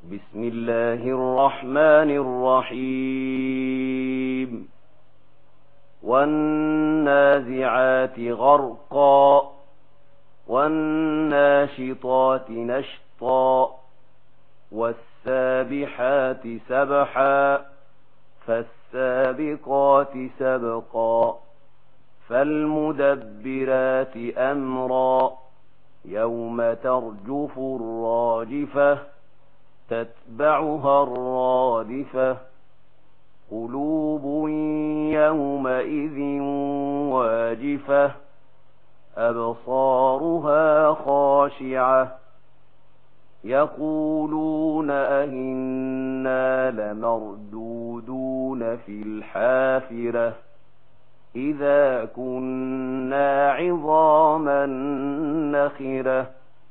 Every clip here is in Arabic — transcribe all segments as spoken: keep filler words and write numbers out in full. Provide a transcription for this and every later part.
بسم الله الرحمن الرحيم والنازعات غرقا والناشطات نشطا والسابحات سبحا فالسابقات سبقا فالمدبرات أمرا يوم ترجف الراجفة تتبعها الرادفة قلوب يومئذ واجفة أبصارها خاشعة يقولون أئنا لمردودون في الحافرة إذا كنا عظاما نخرة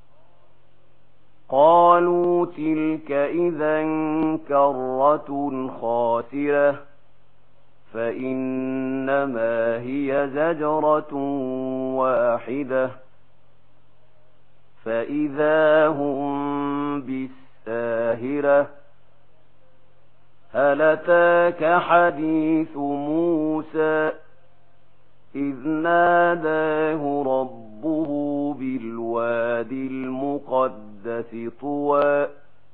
قالوا تلك إذا كرة خاسرة فإنما هي زجرة واحدة فإذا هم بالساهرة هل أتاك حديث موسى إذ ناداه ربه بالوادي المقدس طوى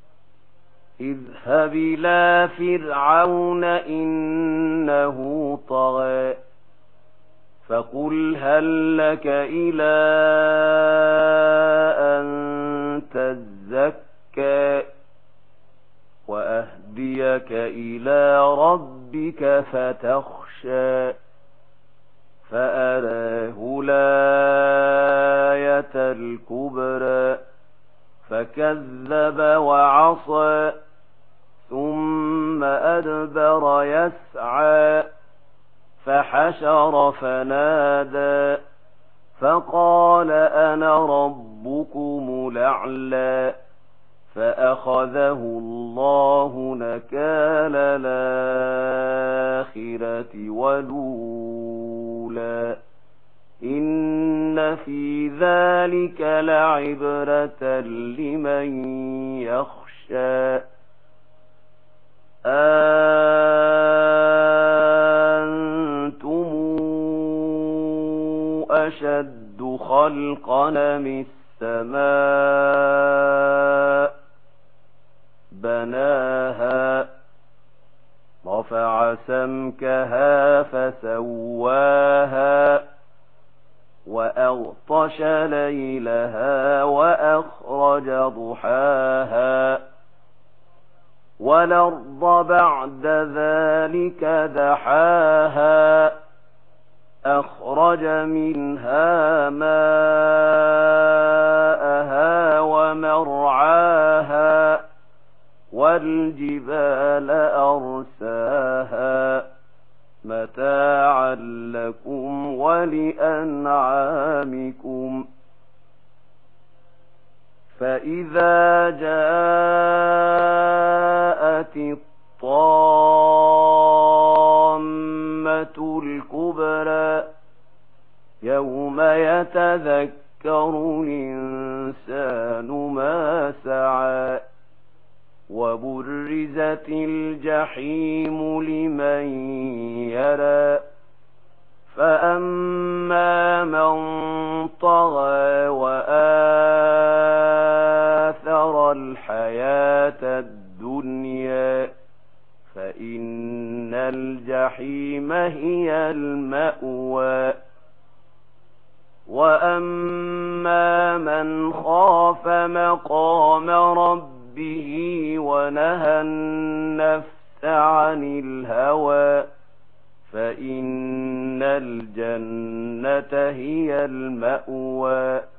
اذهب إلى فرعون إنه طغى فقل هل لك إلى أن تزكى وأهديك إلى ربك فتخشى فأراه الآية الكبرى فكذب وعصى ثم أدبر يسعى فحشر فنادى فقال أنا ربكم الأعلى فأخذه الله نكال الآخرة والأولى إن في ذلك لعبرة لمن يخشى أنتم أشد خلقا من السماء بناها رفع سمكها فسواها وأغطش ليلها وأخرج ضحاها والأرض بعد ذلك دحاها أخرج منها ماءها ومرعاها والجبال أرساها متاعا لكم ولأنعامكم فإذا جاءت الطامة الكبرى يوم يتذكر الإنسان ما سعى وبرزت الجحيم لمن يرى فأما من طغى وآثر الحياة الدنيا فإن الجحيم هي المأوى وأما من خاف مقام ربه به ونهى النفس عن الهوى فإن الجنة هي المأوى